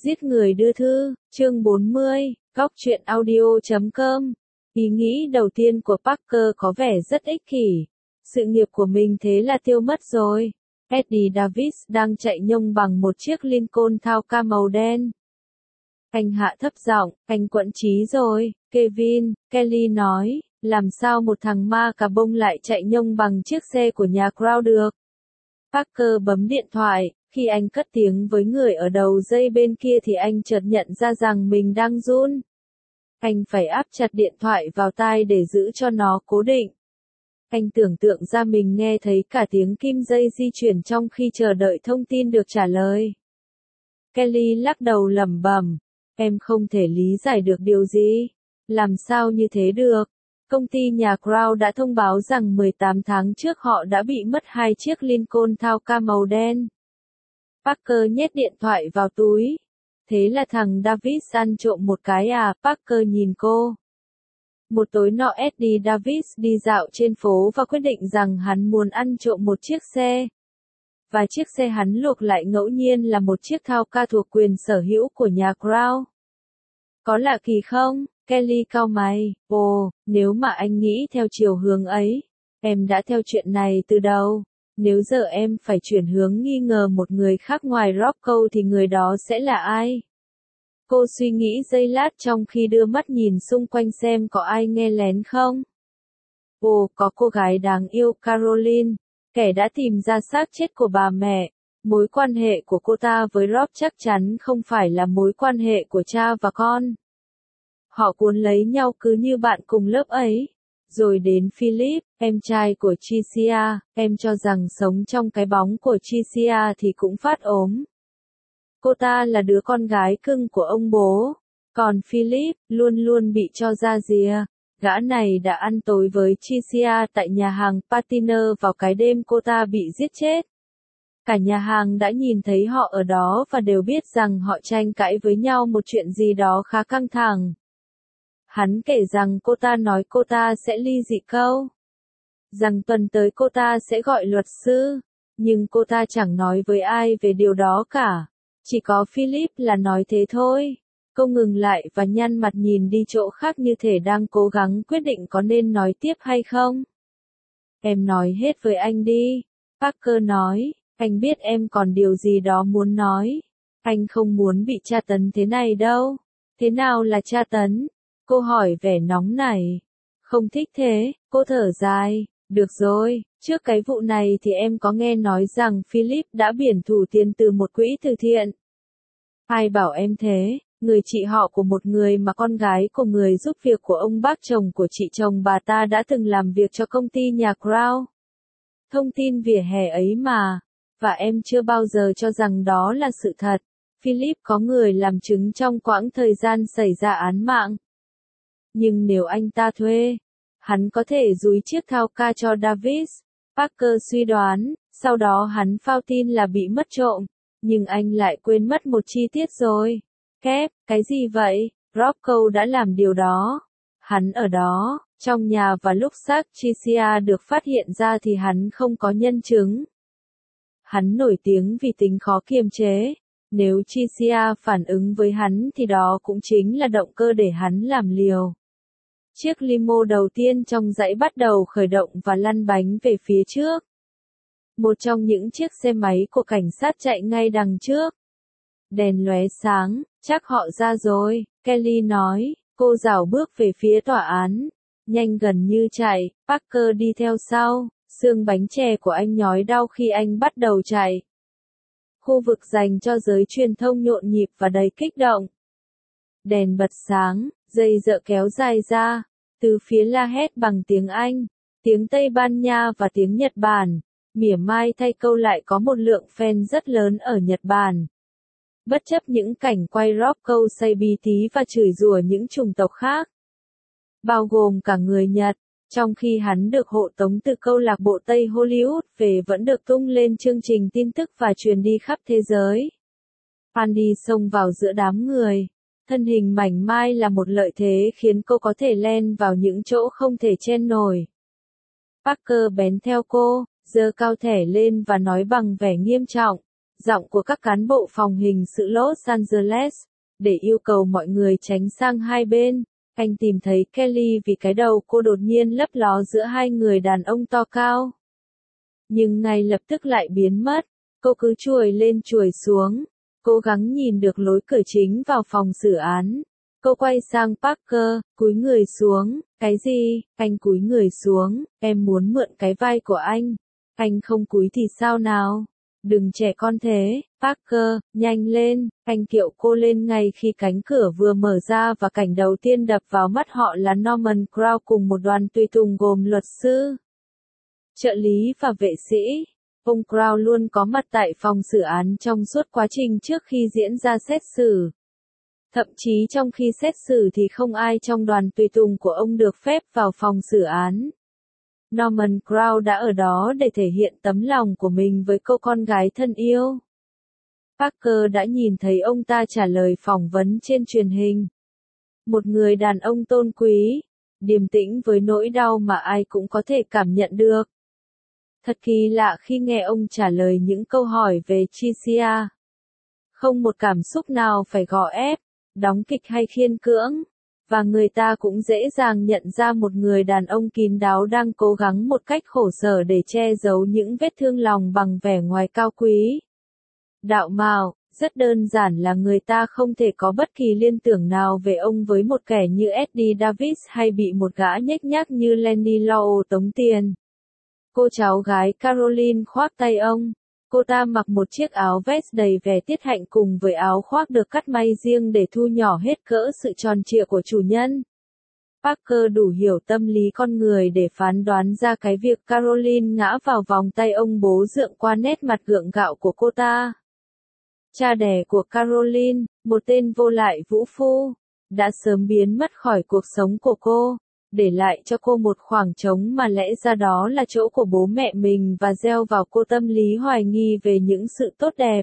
Giết người đưa thư, chương 40, góc truyện audio.com. Ý nghĩ đầu tiên của Parker có vẻ rất ích kỷ. Sự nghiệp của mình thế là tiêu mất rồi. Eddie Davis đang chạy nhông bằng một chiếc Lincoln Thao màu đen. Anh hạ thấp giọng, anh quẫn trí rồi, Kevin, Kelly nói, làm sao một thằng ma cà bông lại chạy nhông bằng chiếc xe của nhà Crown được. Parker bấm điện thoại, khi anh cất tiếng với người ở đầu dây bên kia thì anh chợt nhận ra rằng mình đang run. Anh phải áp chặt điện thoại vào tai để giữ cho nó cố định. Anh tưởng tượng ra mình nghe thấy cả tiếng kim dây di chuyển trong khi chờ đợi thông tin được trả lời. Kelly lắc đầu lẩm bẩm, em không thể lý giải được điều gì. Làm sao như thế được? Công ty nhà Crown đã thông báo rằng 18 tháng trước họ đã bị mất 2 chiếc Lincoln Thao màu đen. Parker nhét điện thoại vào túi. Thế là thằng Davis ăn trộm một cái à? Parker nhìn cô. Một tối nọ Eddie Davis đi dạo trên phố và quyết định rằng hắn muốn ăn trộm một chiếc xe. Và chiếc xe hắn luộc lại ngẫu nhiên là một chiếc Thao thuộc quyền sở hữu của nhà Crown. Có lạ kỳ không? Kelly cau mày. Ồ, nếu mà anh nghĩ theo chiều hướng ấy, em đã theo chuyện này từ đầu. Nếu giờ em phải chuyển hướng nghi ngờ một người khác ngoài Rocco thì người đó sẽ là ai? Cô suy nghĩ giây lát trong khi đưa mắt nhìn xung quanh xem có ai nghe lén không. Ồ, có cô gái đáng yêu Caroline, kẻ đã tìm ra xác chết của bà mẹ. Mối quan hệ của cô ta với Rob chắc chắn không phải là mối quan hệ của cha và con. Họ cuốn lấy nhau cứ như bạn cùng lớp ấy. Rồi đến Philip, em trai của Tricia, em cho rằng sống trong cái bóng của Tricia thì cũng phát ốm. Cô ta là đứa con gái cưng của ông bố. Còn Philip, luôn luôn bị cho ra rìa. Gã này đã ăn tối với Tricia tại nhà hàng Partiner vào cái đêm cô ta bị giết chết. Cả nhà hàng đã nhìn thấy họ ở đó và đều biết rằng họ tranh cãi với nhau một chuyện gì đó khá căng thẳng. Hắn kể rằng cô ta nói cô ta sẽ ly dị câu. Rằng tuần tới cô ta sẽ gọi luật sư. Nhưng cô ta chẳng nói với ai về điều đó cả. Chỉ có Philip là nói thế thôi. Cô ngừng lại và nhăn mặt nhìn đi chỗ khác như thể đang cố gắng quyết định có nên nói tiếp hay không. Em nói hết với anh đi. Parker nói, anh biết em còn điều gì đó muốn nói. Anh không muốn bị tra tấn thế này đâu. Thế nào là tra tấn? Cô hỏi vẻ nóng nảy. Không thích thế, cô thở dài. Được rồi, trước cái vụ này thì em có nghe nói rằng Philip đã biển thủ tiền từ một quỹ từ thiện. Ai bảo em thế? Người chị họ của một người mà con gái của người giúp việc của ông bác chồng của chị chồng bà ta đã từng làm việc cho công ty nhà Crown. Thông tin vỉa hè ấy mà. Và em chưa bao giờ cho rằng đó là sự thật. Philip có người làm chứng trong quãng thời gian xảy ra án mạng. Nhưng nếu anh ta thuê, hắn có thể dúi chiếc Thao cho Davis. Parker suy đoán, sau đó hắn phao tin là bị mất trộm. Nhưng anh lại quên mất một chi tiết rồi. Kép, cái gì vậy? Rocco đã làm điều đó. Hắn ở đó, trong nhà và lúc xác Tricia được phát hiện ra thì hắn không có nhân chứng. Hắn nổi tiếng vì tính khó kiềm chế. Nếu Tricia phản ứng với hắn thì đó cũng chính là động cơ để hắn làm liều. Chiếc limo đầu tiên trong dãy bắt đầu khởi động và lăn bánh về phía trước. Một trong những chiếc xe máy của cảnh sát chạy ngay đằng trước. Đèn lóe sáng, chắc họ ra rồi, Kelly nói, cô rảo bước về phía tòa án. Nhanh gần như chạy, Parker đi theo sau, xương bánh chè của anh nhói đau khi anh bắt đầu chạy. Khu vực dành cho giới truyền thông nhộn nhịp và đầy kích động. Đèn bật sáng, dây dợ kéo dài ra, từ phía la hét bằng tiếng Anh, tiếng Tây Ban Nha và tiếng Nhật Bản. Mỉa mai thay câu lại có một lượng fan rất lớn ở Nhật Bản. Bất chấp những cảnh quay Rocco say bí tí và chửi rủa những chủng tộc khác, bao gồm cả người Nhật, trong khi hắn được hộ tống từ câu lạc bộ Tây Hollywood về vẫn được tung lên chương trình tin tức và truyền đi khắp thế giới. Andy xông vào giữa đám người. Thân hình mảnh mai là một lợi thế khiến cô có thể len vào những chỗ không thể chen nổi. Parker bén theo cô, giơ cao thẻ lên và nói bằng vẻ nghiêm trọng. giọng của các cán bộ phòng hình sự Los Angeles, để yêu cầu mọi người tránh sang hai bên. Anh tìm thấy Kelly vì cái đầu cô đột nhiên lấp ló giữa hai người đàn ông to cao. Nhưng ngay lập tức lại biến mất, cô cứ chuồi lên chuồi xuống, cố gắng nhìn được lối cửa chính vào phòng xử án. Cô quay sang Parker, cúi người xuống, cái gì, anh cúi người xuống, em muốn mượn cái vai của anh không cúi thì sao nào? Đừng trẻ con thế, Parker, nhanh lên, anh kiệu cô lên ngay khi cánh cửa vừa mở ra và cảnh đầu tiên đập vào mắt họ là Norman Crown cùng một đoàn tùy tùng gồm luật sư, trợ lý và vệ sĩ. Ông Crown luôn có mặt tại phòng xử án trong suốt quá trình trước khi diễn ra xét xử. Thậm chí trong khi xét xử thì không ai trong đoàn tùy tùng của ông được phép vào phòng xử án. Norman Crown đã ở đó để thể hiện tấm lòng của mình với cô con gái thân yêu. Parker đã nhìn thấy ông ta trả lời phỏng vấn trên truyền hình. Một người đàn ông tôn quý, điềm tĩnh với nỗi đau mà ai cũng có thể cảm nhận được. Thật kỳ lạ khi nghe ông trả lời những câu hỏi về Tricia. Không một cảm xúc nào phải gò ép, đóng kịch hay khiên cưỡng. Và người ta cũng dễ dàng nhận ra một người đàn ông kín đáo đang cố gắng một cách khổ sở để che giấu những vết thương lòng bằng vẻ ngoài cao quý. Đạo mạo, rất đơn giản là người ta không thể có bất kỳ liên tưởng nào về ông với một kẻ như Eddie Davis hay bị một gã nhếch nhác như Lenny Law tống tiền. Cô cháu gái Caroline khoác tay ông. Cô ta mặc một chiếc áo vest đầy vẻ tiết hạnh cùng với áo khoác được cắt may riêng để thu nhỏ hết cỡ sự tròn trịa của chủ nhân. Parker đủ hiểu tâm lý con người để phán đoán ra cái việc Caroline ngã vào vòng tay ông bố dượng qua nét mặt gượng gạo của cô ta. Cha đẻ của Caroline, một tên vô lại vũ phu, đã sớm biến mất khỏi cuộc sống của cô, để lại cho cô một khoảng trống mà lẽ ra đó là chỗ của bố mẹ mình và gieo vào cô tâm lý hoài nghi về những sự tốt đẹp.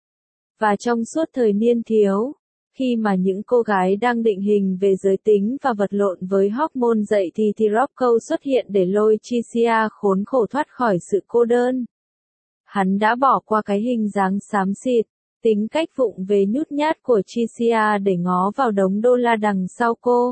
Và trong suốt thời niên thiếu, khi mà những cô gái đang định hình về giới tính và vật lộn với hormone dậy thì Rocco xuất hiện để lôi Tricia khốn khổ thoát khỏi sự cô đơn. Hắn đã bỏ qua cái hình dáng xám xịt, tính cách vụng về nhút nhát của Tricia để ngó vào đống đô la đằng sau cô.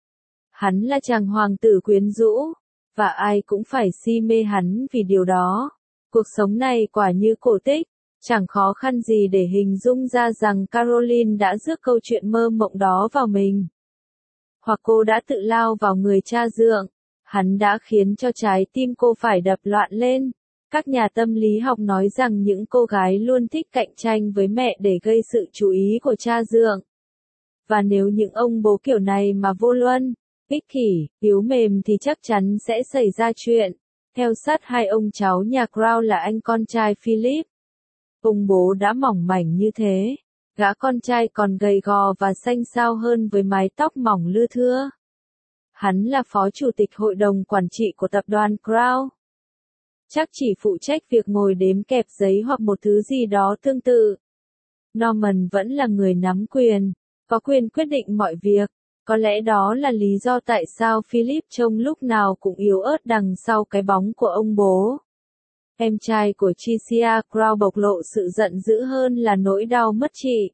Hắn là chàng hoàng tử quyến rũ, và ai cũng phải si mê hắn vì điều đó. Cuộc sống này quả như cổ tích, chẳng khó khăn gì để hình dung ra rằng Caroline đã rước câu chuyện mơ mộng đó vào mình. Hoặc cô đã tự lao vào người cha dượng, hắn đã khiến cho trái tim cô phải đập loạn lên. Các nhà tâm lý học nói rằng những cô gái luôn thích cạnh tranh với mẹ để gây sự chú ý của cha dượng. Và nếu những ông bố kiểu này mà vô luân, ích kỷ, yếu mềm thì chắc chắn sẽ xảy ra chuyện. Theo sát hai ông cháu nhà Crown là anh con trai Philip. Ông bố đã mỏng mảnh như thế, gã con trai còn gầy gò và xanh xao hơn với mái tóc mỏng lưa thưa. Hắn là phó chủ tịch hội đồng quản trị của tập đoàn Crown. Chắc chỉ phụ trách việc ngồi đếm kẹp giấy hoặc một thứ gì đó tương tự. Norman vẫn là người nắm quyền, có quyền quyết định mọi việc. Có lẽ đó là lý do tại sao Philip trông lúc nào cũng yếu ớt đằng sau cái bóng của ông bố. Em trai của Tricia Crow bộc lộ sự giận dữ hơn là nỗi đau mất trị.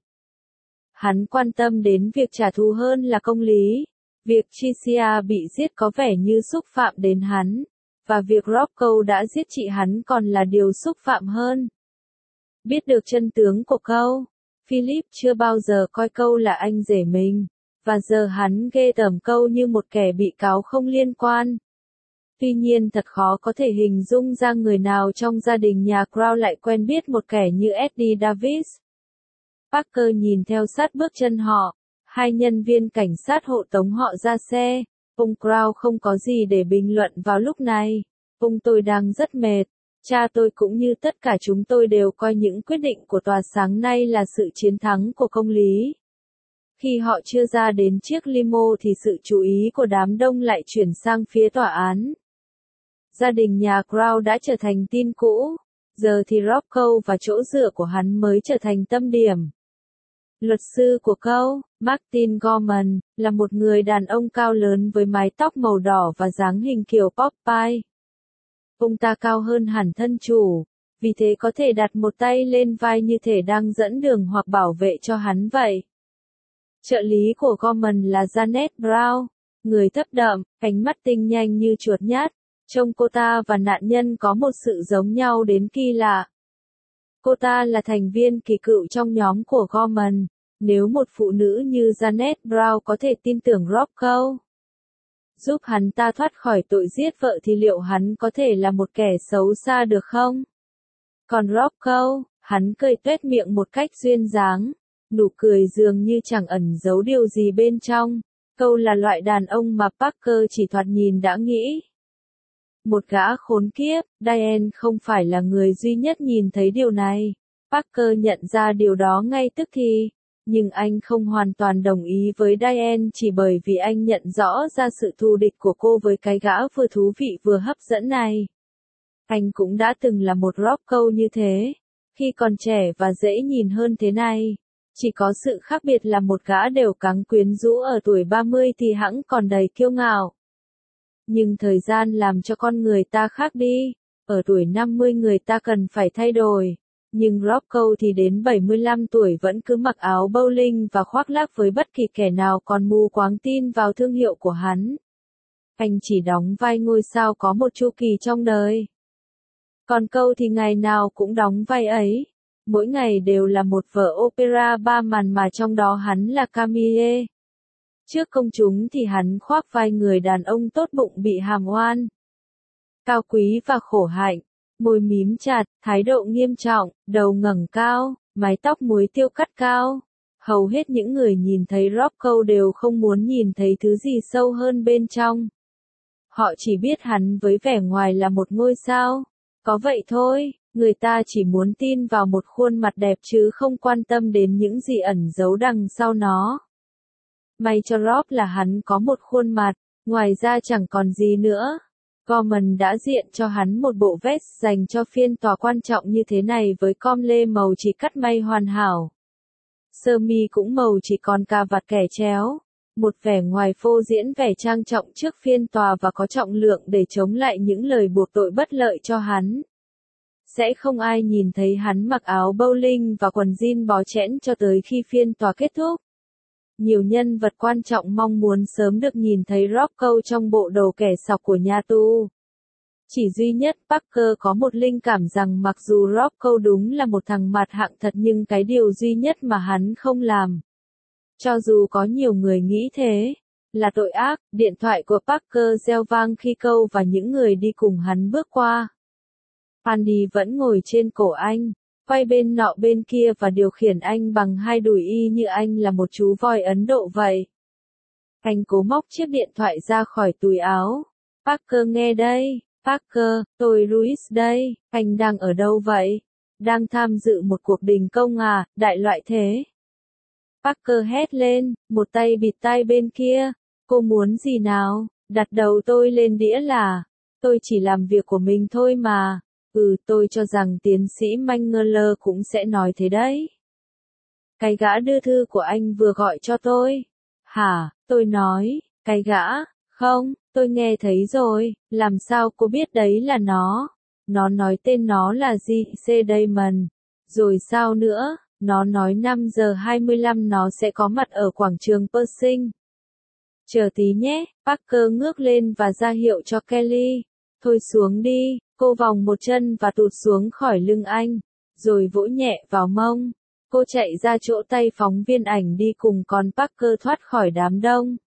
Hắn quan tâm đến việc trả thù hơn là công lý. Việc Tricia bị giết có vẻ như xúc phạm đến hắn, và việc Rocco đã giết chị hắn còn là điều xúc phạm hơn. Biết được chân tướng của câu, Philip chưa bao giờ coi câu là anh rể mình, và giờ hắn ghê tởm câu như một kẻ bị cáo không liên quan. Tuy nhiên thật khó có thể hình dung ra người nào trong gia đình nhà Crown lại quen biết một kẻ như Eddie Davis. Parker nhìn theo sát bước chân họ, hai nhân viên cảnh sát hộ tống họ ra xe. Ông Crown không có gì để bình luận vào lúc này. Tôi đang rất mệt. Cha tôi cũng như tất cả chúng tôi đều coi những quyết định của tòa sáng nay là sự chiến thắng của công lý. Khi họ chưa ra đến chiếc limo thì sự chú ý của đám đông lại chuyển sang phía tòa án. Gia đình nhà Crown đã trở thành tin cũ, giờ thì Rocco và chỗ dựa của hắn mới trở thành tâm điểm. Luật sư của câu, Martin Gorman, là một người đàn ông cao lớn với mái tóc màu đỏ và dáng hình kiểu Popeye. Ông ta cao hơn hẳn thân chủ, vì thế có thể đặt một tay lên vai như thể đang dẫn đường hoặc bảo vệ cho hắn vậy. Trợ lý của Gorman là Janet Brown, người thấp đậm, ánh mắt tinh nhanh như chuột nhát. Trông cô ta và nạn nhân có một sự giống nhau đến kỳ lạ. Cô ta là thành viên kỳ cựu trong nhóm của Gorman. Nếu một phụ nữ như Janet Brown có thể tin tưởng Roscoe giúp hắn ta thoát khỏi tội giết vợ thì liệu hắn có thể là một kẻ xấu xa được không? Còn Roscoe, hắn cười tuét miệng một cách duyên dáng, nụ cười dường như chẳng ẩn giấu điều gì bên trong. Câu là loại đàn ông mà Parker chỉ thoạt nhìn đã nghĩ. Một gã khốn kiếp, Diane không phải là người duy nhất nhìn thấy điều này. Parker nhận ra điều đó ngay tức thì, nhưng anh không hoàn toàn đồng ý với Diane chỉ bởi vì anh nhận rõ ra sự thù địch của cô với cái gã vừa thú vị vừa hấp dẫn này. Anh cũng đã từng là một Roscoe như thế, khi còn trẻ và dễ nhìn hơn thế này. Chỉ có sự khác biệt là một gã đều cắng quyến rũ ở tuổi 30 thì hẵng còn đầy kiêu ngạo. Nhưng thời gian làm cho con người ta khác đi, ở tuổi 50 người ta cần phải thay đổi. Nhưng Roscoe thì đến 75 tuổi vẫn cứ mặc áo bowling và khoác lác với bất kỳ kẻ nào còn mù quáng tin vào thương hiệu của hắn. Anh chỉ đóng vai ngôi sao có một chu kỳ trong đời. Còn Câu thì ngày nào cũng đóng vai ấy. Mỗi ngày đều là một vở opera ba màn mà trong đó hắn là Camille. Trước công chúng thì hắn khoác vai người đàn ông tốt bụng bị hàm oan. Cao quý và khổ hạnh, môi mím chặt, thái độ nghiêm trọng, đầu ngẩng cao, mái tóc muối tiêu cắt cao. Hầu hết những người nhìn thấy Roscoe đều không muốn nhìn thấy thứ gì sâu hơn bên trong. Họ chỉ biết hắn với vẻ ngoài là một ngôi sao. Có vậy thôi, người ta chỉ muốn tin vào một khuôn mặt đẹp chứ không quan tâm đến những gì ẩn giấu đằng sau nó. May cho Rob là hắn có một khuôn mặt, ngoài ra chẳng còn gì nữa. Gorman đã diện cho hắn một bộ vest dành cho phiên tòa quan trọng như thế này với com lê màu chỉ cắt may hoàn hảo. Sơ mi cũng màu chỉ còn cà vạt kẻ chéo. Một vẻ ngoài phô diễn vẻ trang trọng trước phiên tòa và có trọng lượng để chống lại những lời buộc tội bất lợi cho hắn. Sẽ không ai nhìn thấy hắn mặc áo bowling và quần jean bó chẽn cho tới khi phiên tòa kết thúc. Nhiều nhân vật quan trọng mong muốn sớm được nhìn thấy Roscoe trong bộ đồ kẻ sọc của nhà tù. Chỉ duy nhất Parker có một linh cảm rằng mặc dù Roscoe đúng là một thằng mặt hạng thật nhưng cái điều duy nhất mà hắn không làm. Cho dù có nhiều người nghĩ thế, là tội ác, điện thoại của Parker reo vang khi Câu và những người đi cùng hắn bước qua. Andy vẫn ngồi trên cổ anh, quay bên nọ bên kia và điều khiển anh bằng hai đùi y như anh là một chú voi Ấn Độ vậy. Anh cố móc chiếc điện thoại ra khỏi túi áo. Parker nghe đây, Parker, tôi Louis đây, anh đang ở đâu vậy? Đang tham dự một cuộc đình công à, đại loại thế. Parker hét lên, một tay bịt tai bên kia. Cô muốn gì nào? Đặt đầu tôi lên đĩa là. Tôi chỉ làm việc của mình thôi mà. Tôi cho rằng tiến sĩ Mangler cũng sẽ nói thế đấy. Cái gã đưa thư của anh vừa gọi cho tôi. Hả, tôi nói, cái gã, không, tôi nghe thấy rồi, làm sao cô biết đấy là nó? Nó nói tên nó là J.C. Damon. Rồi sao nữa, nó nói 5 giờ 25 nó sẽ có mặt ở quảng trường Pershing. Chờ tí nhé, Parker ngước lên và ra hiệu cho Kelly. Thôi xuống đi. Cô vòng một chân và tụt xuống khỏi lưng anh, rồi vỗ nhẹ vào mông. Cô chạy ra chỗ tay phóng viên ảnh đi cùng còn Parker thoát khỏi đám đông.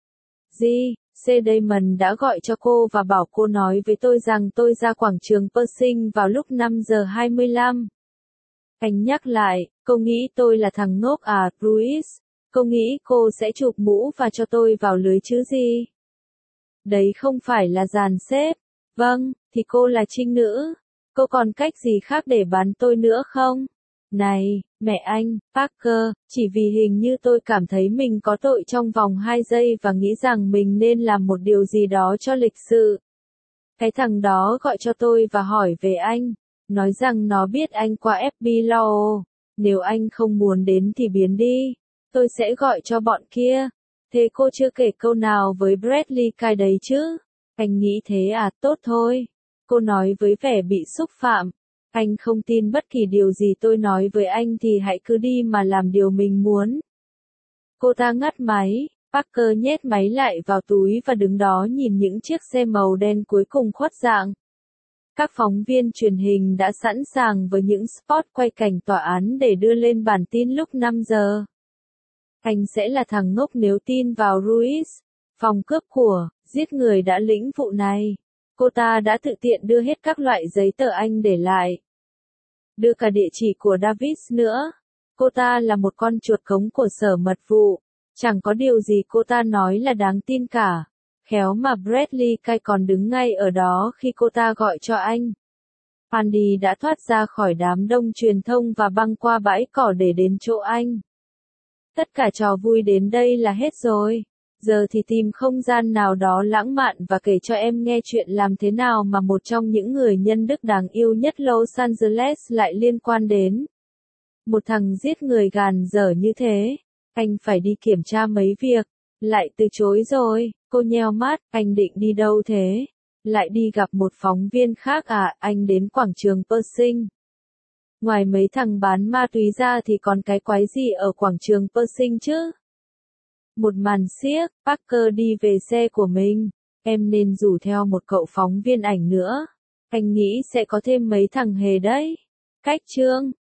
C. Damon đã gọi cho cô và bảo cô nói với tôi rằng tôi ra quảng trường Pershing vào lúc 5 giờ 25. Anh nhắc lại, cô nghĩ tôi là thằng ngốc à, Louis? Cô nghĩ cô sẽ chụp mũ và cho tôi vào lưới chứ gì? Đấy không phải là dàn xếp. Vâng, thì cô là trinh nữ. Cô còn cách gì khác để bán tôi nữa không? Này, mẹ anh, Parker, chỉ vì hình như tôi cảm thấy mình có tội trong vòng 2 giây và nghĩ rằng mình nên làm một điều gì đó cho lịch sự. Cái thằng đó gọi cho tôi và hỏi về anh. Nói rằng nó biết anh qua FB Law. Nếu anh không muốn đến thì biến đi. Tôi sẽ gọi cho bọn kia. Thế cô chưa kể câu nào với Bradley cái đấy chứ? Anh nghĩ thế à, tốt thôi. Cô nói với vẻ bị xúc phạm. Anh không tin bất kỳ điều gì tôi nói với anh thì hãy cứ đi mà làm điều mình muốn. Cô ta ngắt máy, Parker nhét máy lại vào túi và đứng đó nhìn những chiếc xe màu đen cuối cùng khuất dạng. Các phóng viên truyền hình đã sẵn sàng với những spot quay cảnh tòa án để đưa lên bản tin lúc 5 giờ. Anh sẽ là thằng ngốc nếu tin vào Ruiz. Phòng cướp của, giết người đã lĩnh vụ này. Cô ta đã tự tiện đưa hết các loại giấy tờ anh để lại. Đưa cả địa chỉ của Davis nữa. Cô ta là một con chuột cống của sở mật vụ. Chẳng có điều gì cô ta nói là đáng tin cả. Khéo mà Bradley Cay còn đứng ngay ở đó khi cô ta gọi cho anh. Andy đã thoát ra khỏi đám đông truyền thông và băng qua bãi cỏ để đến chỗ anh. Tất cả trò vui đến đây là hết rồi. Giờ thì tìm không gian nào đó lãng mạn và kể cho em nghe chuyện làm thế nào mà một trong những người nhân đức đáng yêu nhất Los Angeles lại liên quan đến một thằng giết người gàn dở như thế. Anh phải đi kiểm tra mấy việc. Lại từ chối rồi. Cô nheo mắt, anh định đi đâu thế? Lại đi gặp một phóng viên khác à? Anh đến quảng trường Pershing. Ngoài mấy thằng bán ma túy ra thì còn cái quái gì ở quảng trường Pershing chứ? Một màn xiếc, Parker đi về xe của mình. Em nên rủ theo một cậu phóng viên ảnh nữa. Anh nghĩ sẽ có thêm mấy thằng hề đấy. Cách chương